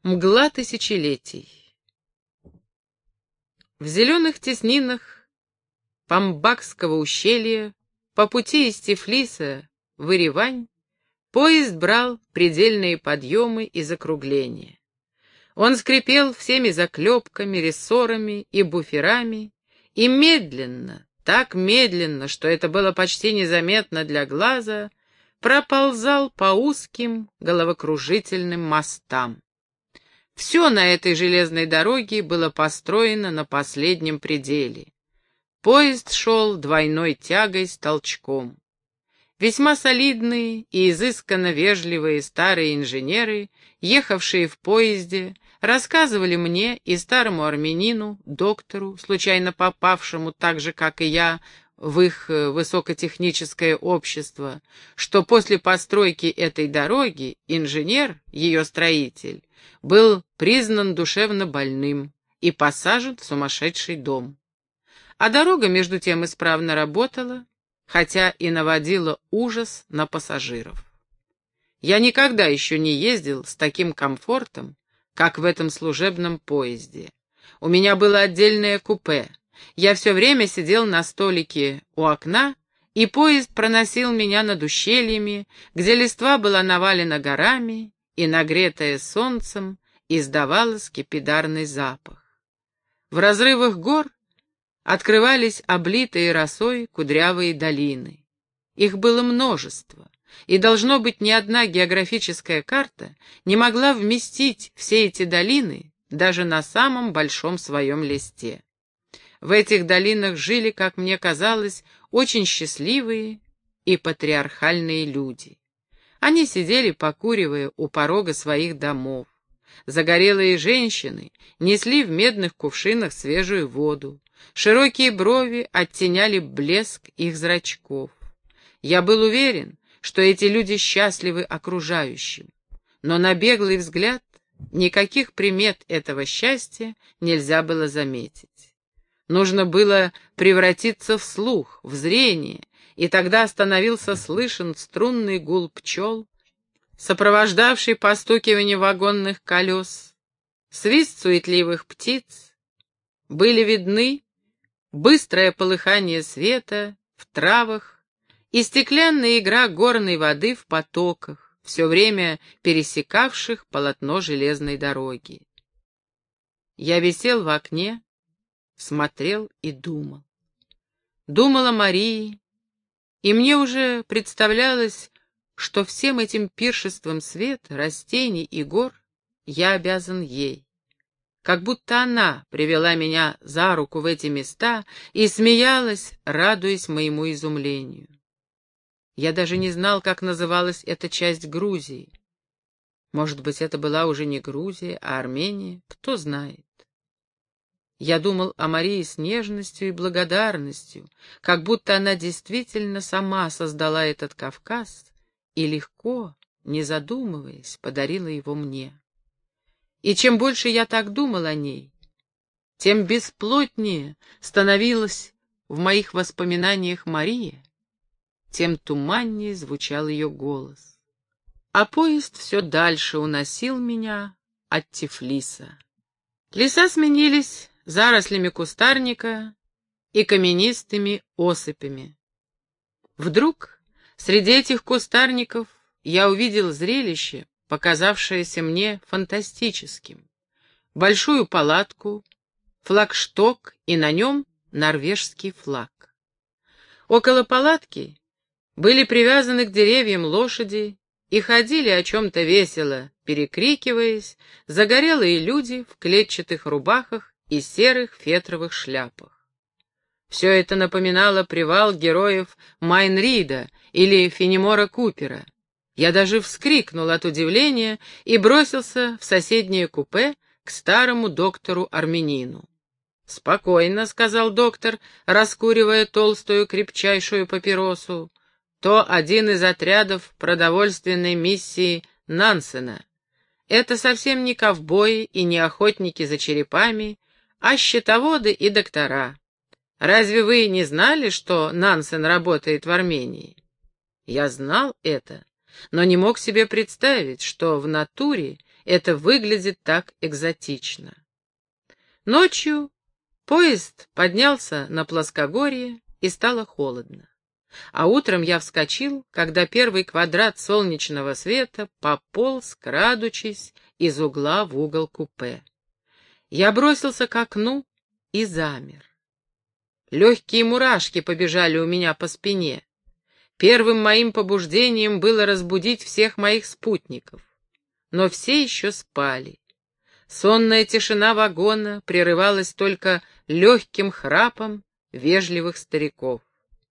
Мгла тысячелетий. В зеленых теснинах Памбакского ущелья по пути из Тифлиса в Еревань поезд брал предельные подъемы и закругления. Он скрипел всеми заклепками, рессорами и буферами и медленно, так медленно, что это было почти незаметно для глаза, проползал по узким головокружительным мостам. Все на этой железной дороге было построено на последнем пределе. Поезд шел двойной тягой с толчком. Весьма солидные и изысканно вежливые старые инженеры, ехавшие в поезде, рассказывали мне и старому армянину, доктору, случайно попавшему так же, как и я, в их высокотехническое общество, что после постройки этой дороги инженер, ее строитель, был признан душевно больным и посажен в сумасшедший дом. А дорога, между тем, исправно работала, хотя и наводила ужас на пассажиров. Я никогда еще не ездил с таким комфортом, как в этом служебном поезде. У меня было отдельное купе. Я все время сидел на столике у окна, и поезд проносил меня над ущельями, где листва была навалена горами и, нагретая солнцем, издавала скипидарный запах. В разрывах гор открывались облитые росой кудрявые долины. Их было множество, и, должно быть, ни одна географическая карта не могла вместить все эти долины даже на самом большом своем листе. В этих долинах жили, как мне казалось, очень счастливые и патриархальные люди. Они сидели, покуривая у порога своих домов. Загорелые женщины несли в медных кувшинах свежую воду. Широкие брови оттеняли блеск их зрачков. Я был уверен, что эти люди счастливы окружающим, но на беглый взгляд никаких примет этого счастья нельзя было заметить. Нужно было превратиться в слух, в зрение, и тогда становился слышен струнный гул пчел, сопровождавший постукивание вагонных колес, свист суетливых птиц, были видны быстрое полыхание света в травах и стеклянная игра горной воды в потоках, все время пересекавших полотно железной дороги. Я висел в окне, смотрел и думал. Думал о Марии, и мне уже представлялось, что всем этим пиршеством света, растений и гор я обязан ей. Как будто она привела меня за руку в эти места и смеялась, радуясь моему изумлению. Я даже не знал, как называлась эта часть Грузии. Может быть, это была уже не Грузия, а Армения, кто знает. Я думал о Марии с нежностью и благодарностью, как будто она действительно сама создала этот Кавказ и легко, не задумываясь, подарила его мне. И чем больше я так думал о ней, тем бесплотнее становилась в моих воспоминаниях Мария, тем туманнее звучал ее голос. А поезд все дальше уносил меня от Тифлиса. Леса сменились зарослями кустарника и каменистыми осыпями. Вдруг среди этих кустарников я увидел зрелище, показавшееся мне фантастическим. Большую палатку, флагшток и на нем норвежский флаг. Около палатки были привязаны к деревьям лошади и ходили о чем-то весело, перекрикиваясь, загорелые люди в клетчатых рубахах и серых фетровых шляпах. Все это напоминало привал героев Майн-Рида или Фенемора Купера. Я даже вскрикнул от удивления и бросился в соседнее купе к старому доктору-армянину. «Спокойно», — сказал доктор, раскуривая толстую крепчайшую папиросу, «то один из отрядов продовольственной миссии Нансена. Это совсем не ковбои и не охотники за черепами, а счетоводы и доктора. Разве вы не знали, что Нансен работает в Армении?» Я знал это, но не мог себе представить, что в натуре это выглядит так экзотично. Ночью поезд поднялся на плоскогорье, и стало холодно. А утром я вскочил, когда первый квадрат солнечного света пополз, крадучись, из угла в угол купе. Я бросился к окну и замер. Легкие мурашки побежали у меня по спине. Первым моим побуждением было разбудить всех моих спутников. Но все еще спали. Сонная тишина вагона прерывалась только легким храпом вежливых стариков.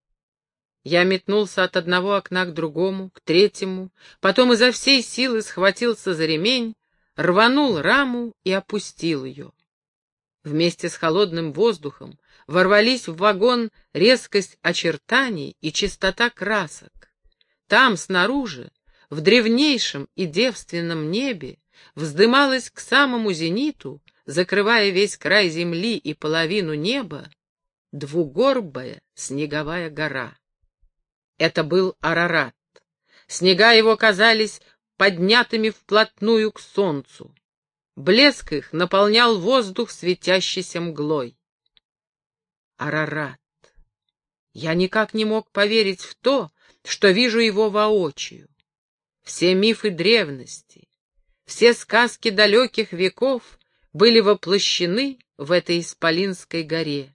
Я метнулся от одного окна к другому, к третьему, потом изо всей силы схватился за ремень, рванул раму и опустил ее. Вместе с холодным воздухом ворвались в вагон резкость очертаний и чистота красок. Там, снаружи, в древнейшем и девственном небе, вздымалась к самому зениту, закрывая весь край земли и половину неба, двугорбая снеговая гора. Это был Арарат. Снега его казались поднятыми вплотную к солнцу. Блеск их наполнял воздух светящейся мглой. Арарат. Я никак не мог поверить в то, что вижу его воочию. Все мифы древности, все сказки далеких веков были воплощены в этой исполинской горе.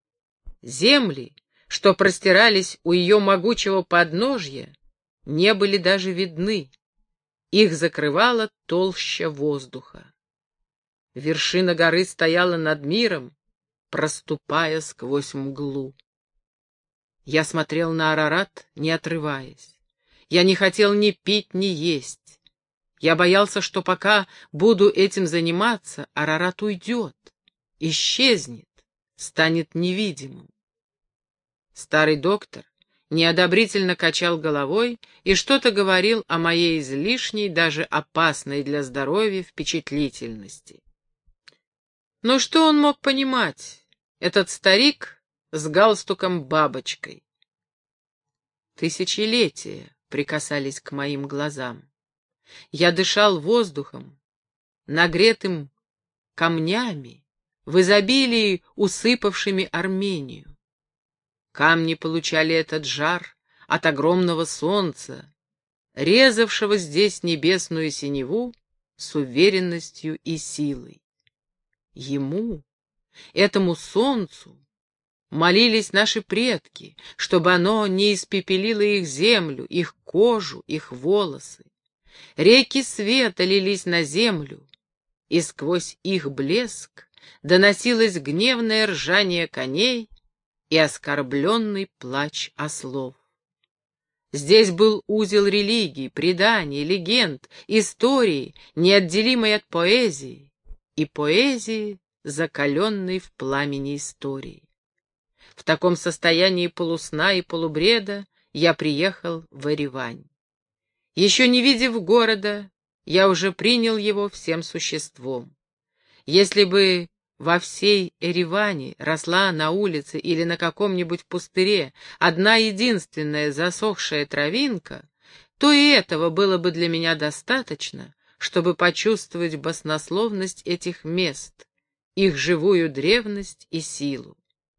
Земли, что простирались у ее могучего подножья, не были даже видны. Их закрывала толща воздуха. Вершина горы стояла над миром, проступая сквозь мглу. Я смотрел на Арарат, не отрываясь. Я не хотел ни пить, ни есть. Я боялся, что пока буду этим заниматься, Арарат уйдет, исчезнет, станет невидимым. Старый доктор неодобрительно качал головой и что-то говорил о моей излишней, даже опасной для здоровья впечатлительности. Но что он мог понимать, этот старик с галстуком-бабочкой? Тысячелетия прикасались к моим глазам. Я дышал воздухом, нагретым камнями, в изобилии усыпавшими Армению. Камни получали этот жар от огромного солнца, резавшего здесь небесную синеву с уверенностью и силой. Ему, этому солнцу, молились наши предки, чтобы оно не испепелило их землю, их кожу, их волосы. Реки света лились на землю, и сквозь их блеск доносилось гневное ржание коней и оскорбленный плач ослов. Здесь был узел религий, преданий, легенд, истории, неотделимой от поэзии, и поэзии, закаленной в пламени истории. В таком состоянии полусна и полубреда я приехал в Еревань. Еще не видев города, я уже принял его всем существом. Если бы во всей Ереване росла на улице или на каком-нибудь пустыре одна единственная засохшая травинка, то и этого было бы для меня достаточно, чтобы почувствовать баснословность этих мест, их живую древность и силу.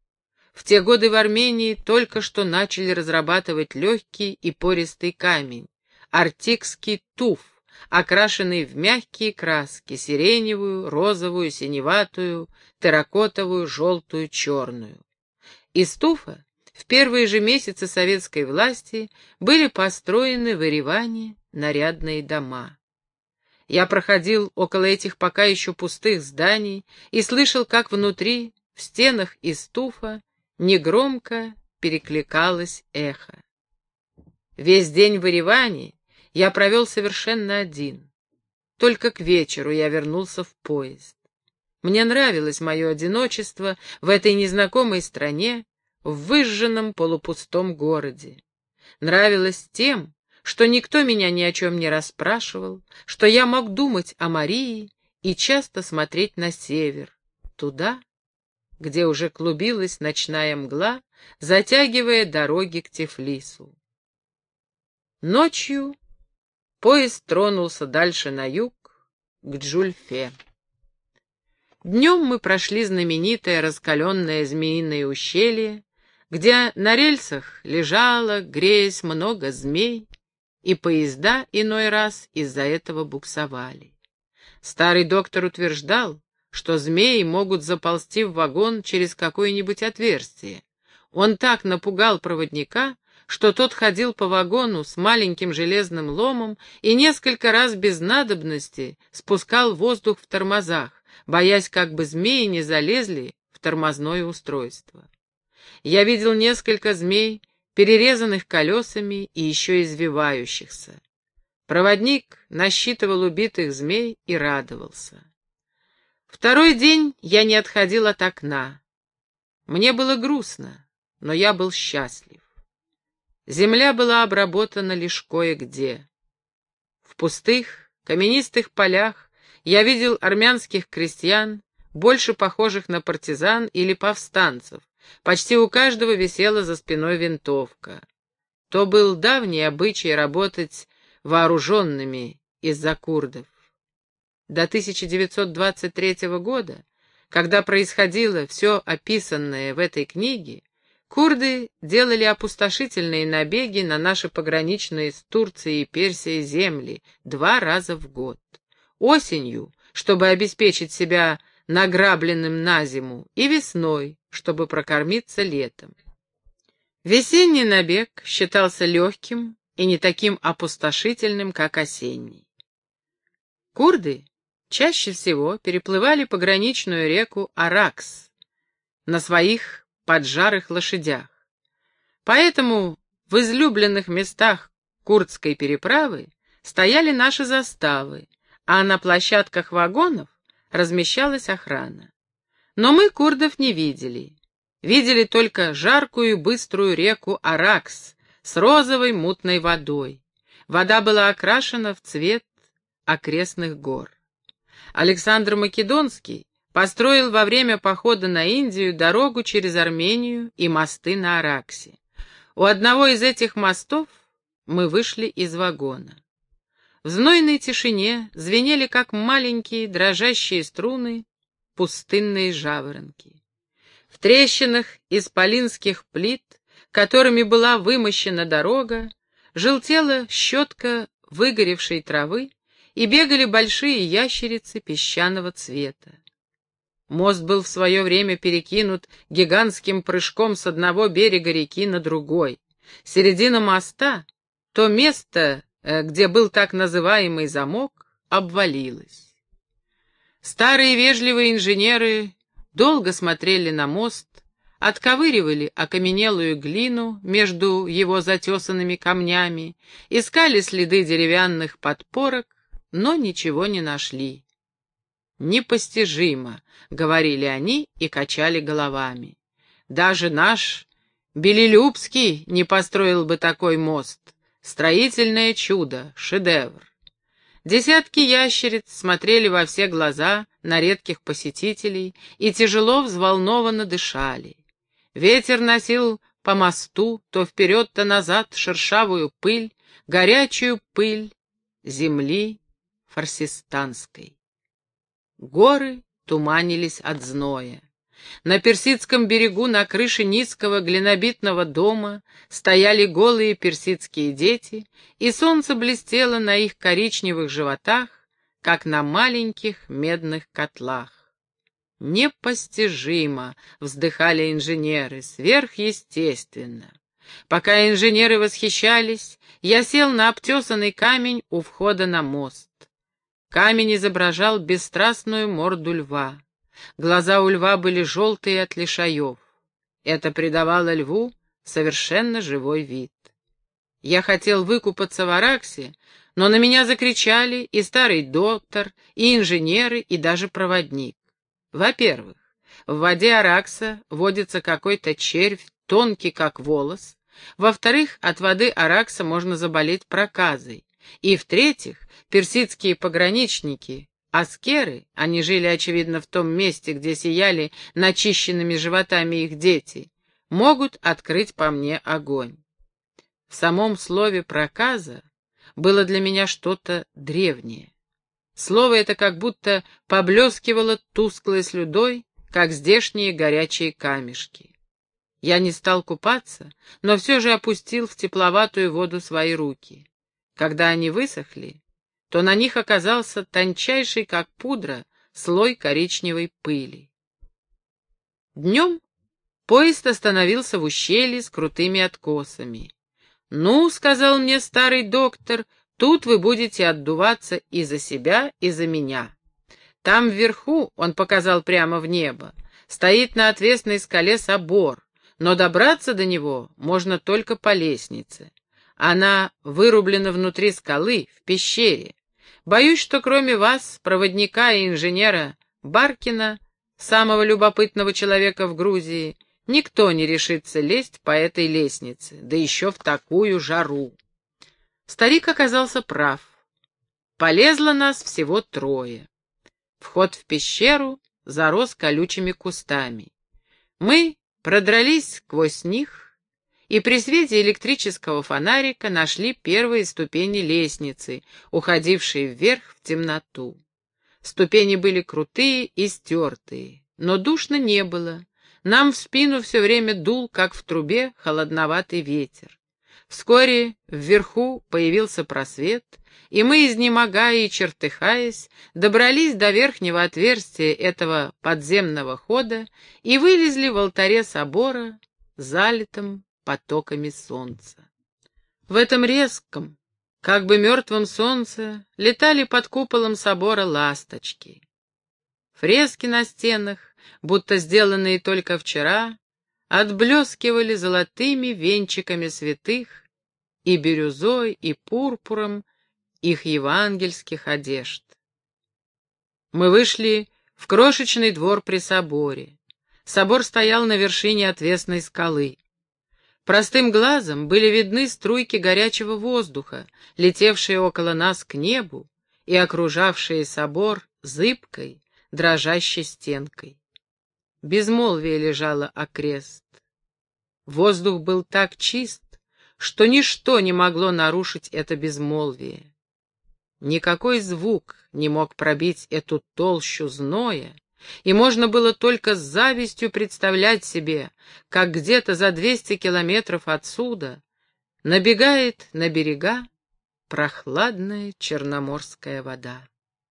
В те годы в Армении только что начали разрабатывать легкий и пористый камень, артикский туф, окрашенный в мягкие краски — сиреневую, розовую, синеватую, терракотовую, желтую, черную. Из туфа в первые же месяцы советской власти были построены в Ереване нарядные дома. Я проходил около этих пока еще пустых зданий и слышал, как внутри, в стенах из туфа, негромко перекликалось эхо. Весь день в Ереване я провел совершенно один. Только к вечеру я вернулся в поезд. Мне нравилось мое одиночество в этой незнакомой стране, в выжженном полупустом городе. Нравилось тем, что никто меня ни о чем не расспрашивал, что я мог думать о Марии и часто смотреть на север, туда, где уже клубилась ночная мгла, затягивая дороги к Тифлису. Ночью поезд тронулся дальше на юг, к Джульфе. Днем мы прошли знаменитое раскаленное Змеиное ущелье, где на рельсах лежало, греясь, много змей, и поезда иной раз из-за этого буксовали. Старый доктор утверждал, что змеи могут заползти в вагон через какое-нибудь отверстие. Он так напугал проводника, что тот ходил по вагону с маленьким железным ломом и несколько раз без надобности спускал воздух в тормозах, боясь, как бы змеи не залезли в тормозное устройство. Я видел несколько змей, перерезанных колесами и еще извивающихся. Проводник насчитывал убитых змей и радовался. Второй день я не отходил от окна. Мне было грустно, но я был счастлив. Земля была обработана лишь кое-где. В пустых, каменистых полях я видел армянских крестьян, больше похожих на партизан или повстанцев. Почти у каждого висела за спиной винтовка. То был давний обычай работать вооруженными из-за курдов. До 1923 года, когда происходило все описанное в этой книге, курды делали опустошительные набеги на наши пограничные с Турцией и Персией земли 2 раза в год. Осенью, чтобы обеспечить себя награбленным на зиму, и весной, чтобы прокормиться летом. Весенний набег считался легким и не таким опустошительным, как осенний. Курды чаще всего переплывали пограничную реку Аракс на своих поджарых лошадях. Поэтому в излюбленных местах курдской переправы стояли наши заставы, а на площадках вагонов размещалась охрана. Но мы курдов не видели. Видели только жаркую и быструю реку Аракс с розовой мутной водой. Вода была окрашена в цвет окрестных гор. Александр Македонский построил во время похода на Индию дорогу через Армению и мосты на Араксе. У одного из этих мостов мы вышли из вагона. В знойной тишине звенели, как маленькие дрожащие струны, пустынные жаворонки. В трещинах исполинских плит, которыми была вымощена дорога, желтела щетка выгоревшей травы и бегали большие ящерицы песчаного цвета. Мост был в свое время перекинут гигантским прыжком с одного берега реки на другой. Середина моста, то место, где был так называемый замок, обвалилась. Старые вежливые инженеры долго смотрели на мост, отковыривали окаменелую глину между его затесанными камнями, искали следы деревянных подпорок, но ничего не нашли. «Непостижимо», — говорили они и качали головами. «Даже наш Белелюбский не построил бы такой мост. Строительное чудо, шедевр». Десятки ящериц смотрели во все глаза на редких посетителей и тяжело взволнованно дышали. Ветер носил по мосту то вперед, то назад шершавую пыль, горячую пыль земли фарсистанской. Горы туманились от зноя. На персидском берегу на крыше низкого глинобитного дома стояли голые персидские дети, и солнце блестело на их коричневых животах, как на маленьких медных котлах. «Непостижимо!» — вздыхали инженеры, — «сверхъестественно». Пока инженеры восхищались, я сел на обтесанный камень у входа на мост. Камень изображал бесстрастную морду льва. Глаза у льва были желтые от лишаев. Это придавало льву совершенно живой вид. Я хотел выкупаться в Араксе, но на меня закричали и старый доктор, и инженеры, и даже проводник. Во-первых, в воде Аракса водится какой-то червь, тонкий как волос. Во-вторых, от воды Аракса можно заболеть проказой. И в-третьих, персидские пограничники, аскеры, они жили, очевидно, в том месте, где сияли начищенными животами их дети, могут открыть по мне огонь. В самом слове «проказа» было для меня что-то древнее. Слово это как будто поблескивало тусклой слюдой, как здешние горячие камешки. Я не стал купаться, но все же опустил в тепловатую воду свои руки. Когда они высохли, то на них оказался тончайший, как пудра, слой коричневой пыли. Днем поезд остановился в ущелье с крутыми откосами. «Ну, — сказал мне старый доктор, — тут вы будете отдуваться и за себя, и за меня. Там вверху, — он показал прямо в небо, — стоит на отвесной скале собор, но добраться до него можно только по лестнице. Она вырублена внутри скалы, в пещере. Боюсь, что кроме вас, проводника и инженера Баркина, самого любопытного человека в Грузии, никто не решится лезть по этой лестнице, да еще в такую жару». Старик оказался прав. Полезло нас всего 3. Вход в пещеру зарос колючими кустами. Мы продрались сквозь них и при свете электрического фонарика нашли первые ступени лестницы, уходившие вверх в темноту. Ступени были крутые и стертые, но душно не было. Нам в спину все время дул, как в трубе, холодноватый ветер. Вскоре вверху появился просвет, и мы, изнемогая и чертыхаясь, добрались до верхнего отверстия этого подземного хода и вылезли в алтаре собора, залитым потоками солнца. В этом резком, как бы мертвом солнце, летали под куполом собора ласточки. Фрески на стенах, будто сделанные только вчера, отблескивали золотыми венчиками святых и бирюзой, и пурпуром их евангельских одежд. Мы вышли в крошечный двор при соборе. Собор стоял на вершине отвесной скалы. Простым глазом были видны струйки горячего воздуха, летевшие около нас к небу и окружавшие собор зыбкой, дрожащей стенкой. Безмолвие лежало окрест. Воздух был так чист, что ничто не могло нарушить это безмолвие. Никакой звук не мог пробить эту толщу зноя, и можно было только с завистью представлять себе, как где-то за 200 километров отсюда набегает на берега прохладная черноморская вода.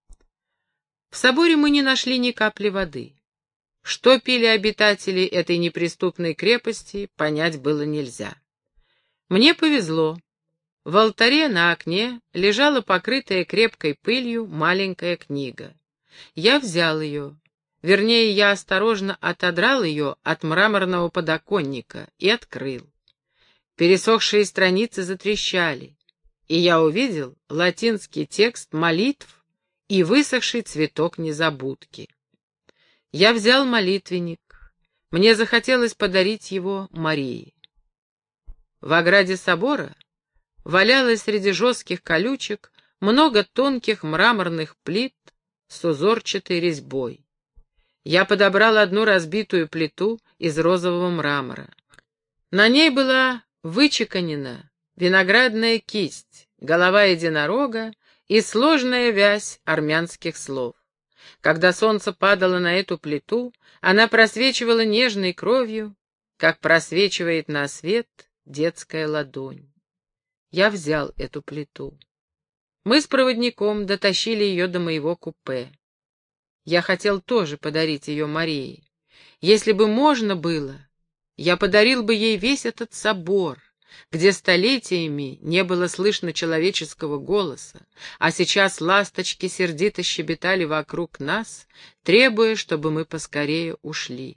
В соборе мы не нашли ни капли воды. Что пили обитатели этой неприступной крепости, понять было нельзя. Мне повезло. В алтаре на окне лежала покрытая крепкой пылью маленькая книга. Я взял ее. Вернее, я осторожно отодрал ее от мраморного подоконника и открыл. Пересохшие страницы затрещали, и я увидел латинский текст молитв и высохший цветок незабудки. Я взял молитвенник. Мне захотелось подарить его Марии. В ограде собора валялось среди жестких колючек много тонких мраморных плит с узорчатой резьбой. Я подобрал одну разбитую плиту из розового мрамора. На ней была вычеканена виноградная кисть, голова единорога и сложная вязь армянских слов. Когда солнце падало на эту плиту, она просвечивала нежной кровью, как просвечивает на свет детская ладонь. Я взял эту плиту. Мы с проводником дотащили ее до моего купе. Я хотел тоже подарить ее Марии. Если бы можно было, я подарил бы ей весь этот собор, где столетиями не было слышно человеческого голоса, а сейчас ласточки сердито щебетали вокруг нас, требуя, чтобы мы поскорее ушли.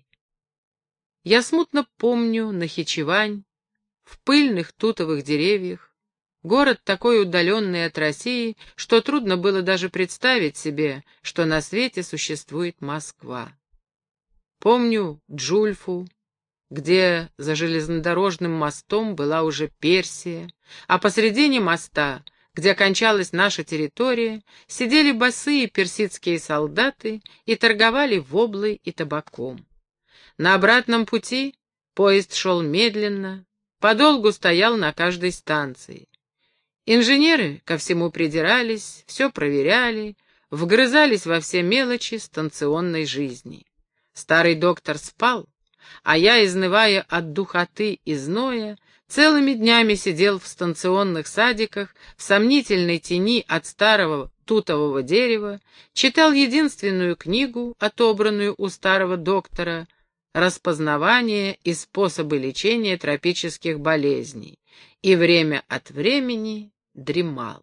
Я смутно помню Нахичевань, в пыльных тутовых деревьях, город такой удаленный от России, что трудно было даже представить себе, что на свете существует Москва. Помню Джульфу, где за железнодорожным мостом была уже Персия, а посредине моста, где кончалась наша территория, сидели босые персидские солдаты и торговали воблой и табаком. На обратном пути поезд шел медленно, подолгу стоял на каждой станции. Инженеры ко всему придирались, все проверяли, вгрызались во все мелочи станционной жизни. Старый доктор спал, а я, изнывая от духоты и зноя, целыми днями сидел в станционных садиках в сомнительной тени от старого тутового дерева, читал единственную книгу, отобранную у старого доктора «Распознавание и способы лечения тропических болезней», и время от времени дремал.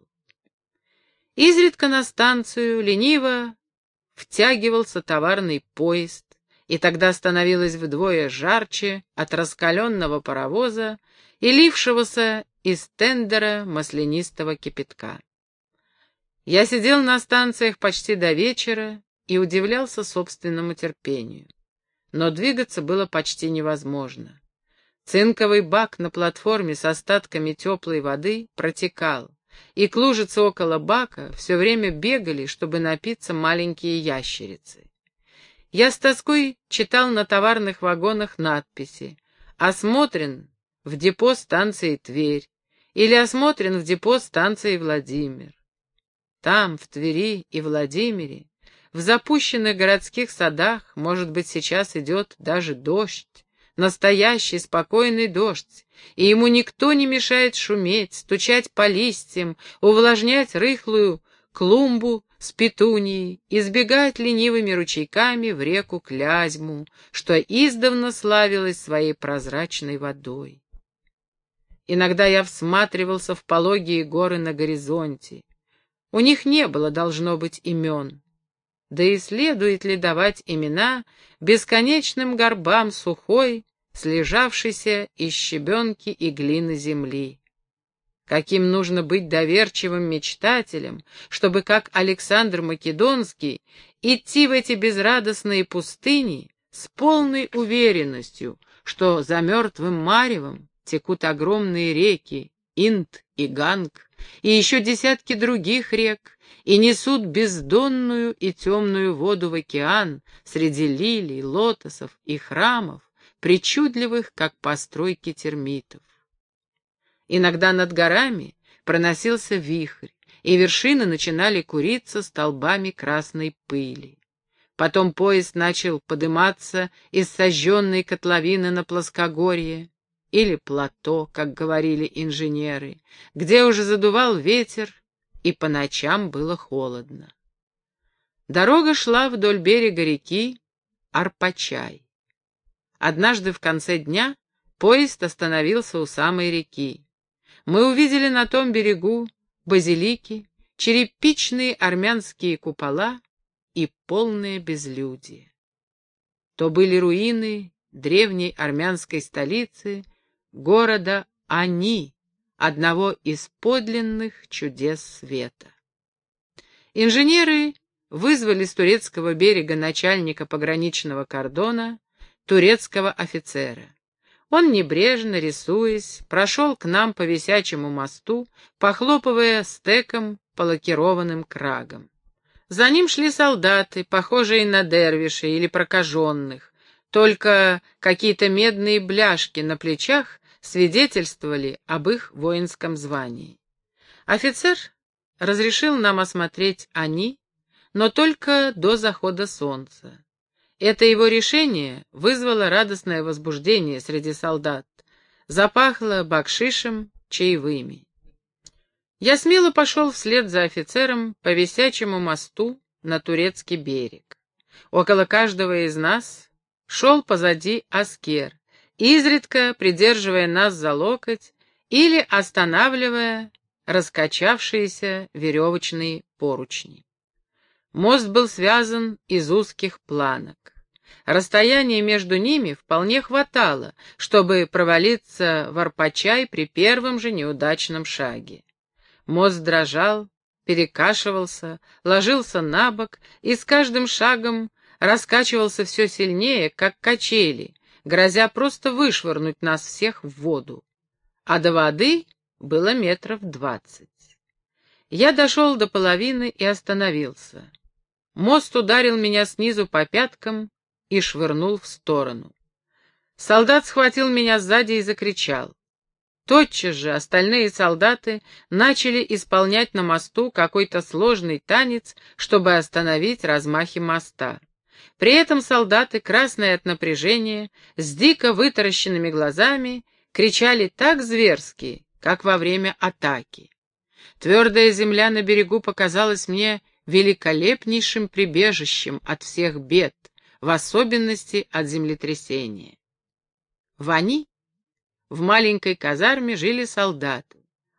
Изредка на станцию лениво втягивался товарный поезд, и тогда становилось вдвое жарче от раскаленного паровоза и лившегося из тендера маслянистого кипятка. Я сидел на станциях почти до вечера и удивлялся собственному терпению. Но двигаться было почти невозможно. Цинковый бак на платформе с остатками теплой воды протекал, и к лужице около бака все время бегали, чтобы напиться маленькие ящерицы. Я с тоской читал на товарных вагонах надписи «Осмотрен в депо станции Тверь» или «Осмотрен в депо станции Владимир». Там, в Твери и Владимире, в запущенных городских садах, может быть, сейчас идет даже дождь, настоящий спокойный дождь, и ему никто не мешает шуметь, стучать по листьям, увлажнять рыхлую клумбу с петунией и сбегать ленивыми ручейками в реку Клязьму, что издавна славилась своей прозрачной водой. Иногда я всматривался в пологие горы на горизонте. У них не было, должно быть, имен. Да и следует ли давать имена бесконечным горбам сухой, слежавшейся из щебенки и глины земли? Каким нужно быть доверчивым мечтателем, чтобы, как Александр Македонский, идти в эти безрадостные пустыни с полной уверенностью, что за мертвым маревом текут огромные реки Инд и Ганг, и еще десятки других рек, и несут бездонную и темную воду в океан среди лилий, лотосов и храмов, причудливых, как постройки термитов. Иногда над горами проносился вихрь, и вершины начинали куриться столбами красной пыли. Потом поезд начал подыматься из сожженной котловины на плоскогорье, или плато, как говорили инженеры, где уже задувал ветер, и по ночам было холодно. Дорога шла вдоль берега реки Арпачай. Однажды в конце дня поезд остановился у самой реки. Мы увидели на том берегу базилики, черепичные армянские купола и полное безлюдие. То были руины древней армянской столицы, города Ани, одного из подлинных чудес света. Инженеры вызвали с турецкого берега начальника пограничного кордона, турецкого офицера. Он, небрежно рисуясь, прошел к нам по висячему мосту, похлопывая стеком по лакированным крагам. За ним шли солдаты, похожие на дервишей или прокаженных, только какие-то медные бляшки на плечах свидетельствовали об их воинском звании. Офицер разрешил нам осмотреть Ани, но только до захода солнца. Это его решение вызвало радостное возбуждение среди солдат, запахло бакшишем, чаевыми. Я смело пошел вслед за офицером по висячему мосту на турецкий берег. Около каждого из нас шел позади аскер, изредка придерживая нас за локоть или останавливая раскачавшиеся веревочные поручни. Мост был связан из узких планок. Расстояние между ними вполне хватало, чтобы провалиться в Арпачай при первом же неудачном шаге. Мост дрожал, перекашивался, ложился на бок и с каждым шагом раскачивался все сильнее, как качели, грозя просто вышвырнуть нас всех в воду. А до воды было 20 метров. Я дошел до половины и остановился. Мост ударил меня снизу по пяткам и швырнул в сторону. Солдат схватил меня сзади и закричал: Тотчас же остальные солдаты начали исполнять на мосту какой-то сложный танец, чтобы остановить размахи моста. При этом солдаты, красные от напряжения, с дико вытаращенными глазами, кричали так зверски, как во время атаки. Твердая земля на берегу показалась мне великолепнейшим прибежищем от всех бед, в особенности от землетрясения. В маленькой казарме жили солдаты,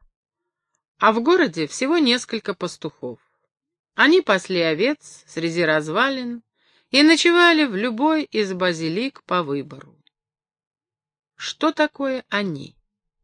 а в городе всего несколько пастухов. Они пасли овец среди развалин и ночевали в любой из базилик по выбору. Что такое они?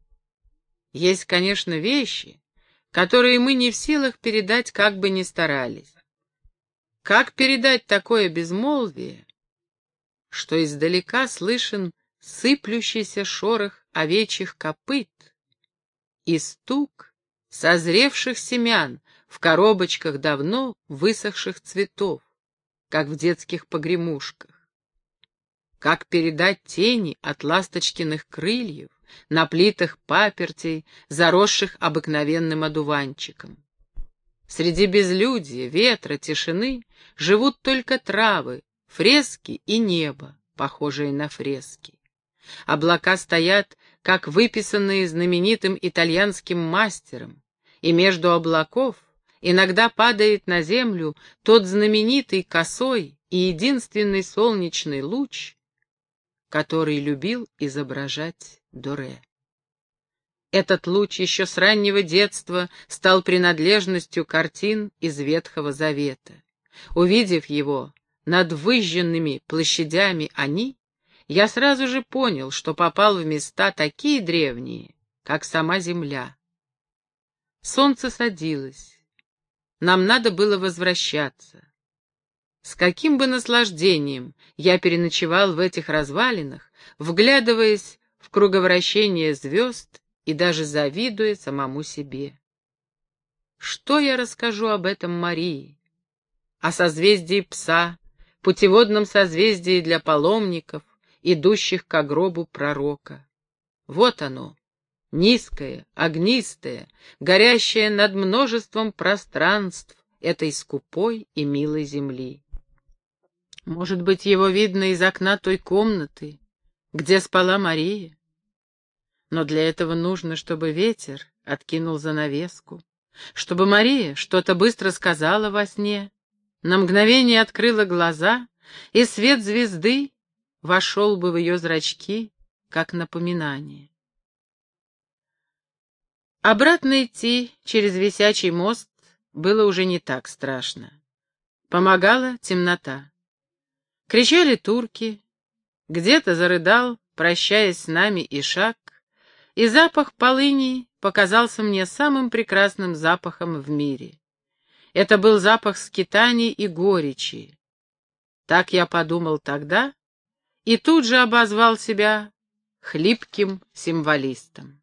Есть, конечно, вещи, которые мы не в силах передать, как бы ни старались. Как передать такое безмолвие, что издалека слышен сыплющийся шорох овечьих копыт и стук созревших семян в коробочках давно высохших цветов, как в детских погремушках? Как передать тени от ласточкиных крыльев на плитах папертей, заросших обыкновенным одуванчиком? Среди безлюдья, ветра, тишины живут только травы, фрески и небо, похожие на фрески. Облака стоят, как выписанные знаменитым итальянским мастером, и между облаков иногда падает на землю тот знаменитый косой и единственный солнечный луч, который любил изображать Доре. Этот луч еще с раннего детства стал принадлежностью картин из Ветхого Завета. Увидев его над выжженными площадями я сразу же понял, что попал в места такие древние, как сама земля. Солнце садилось. Нам надо было возвращаться. С каким бы наслаждением я переночевал в этих развалинах, вглядываясь в круговращение звезд и даже завидуя самому себе. Что я расскажу об этом Марии? О созвездии Пса, путеводном созвездии для паломников, идущих ко гробу пророка. Вот оно, низкое, огнистое, горящее над множеством пространств этой скупой и милой земли. Может быть, его видно из окна той комнаты, где спала Мария? Но для этого нужно, чтобы ветер откинул занавеску, чтобы Мария что-то быстро сказала во сне, на мгновение открыла глаза, и свет звезды вошел бы в ее зрачки, как напоминание. Обратно идти через висячий мост было уже не так страшно. Помогала темнота. Кричали турки, где-то зарыдал, прощаясь с нами, Ишак, и запах полыни показался мне самым прекрасным запахом в мире. Это был запах скитаний и горечи. Так я подумал тогда, и тут же обозвал себя хлипким символистом.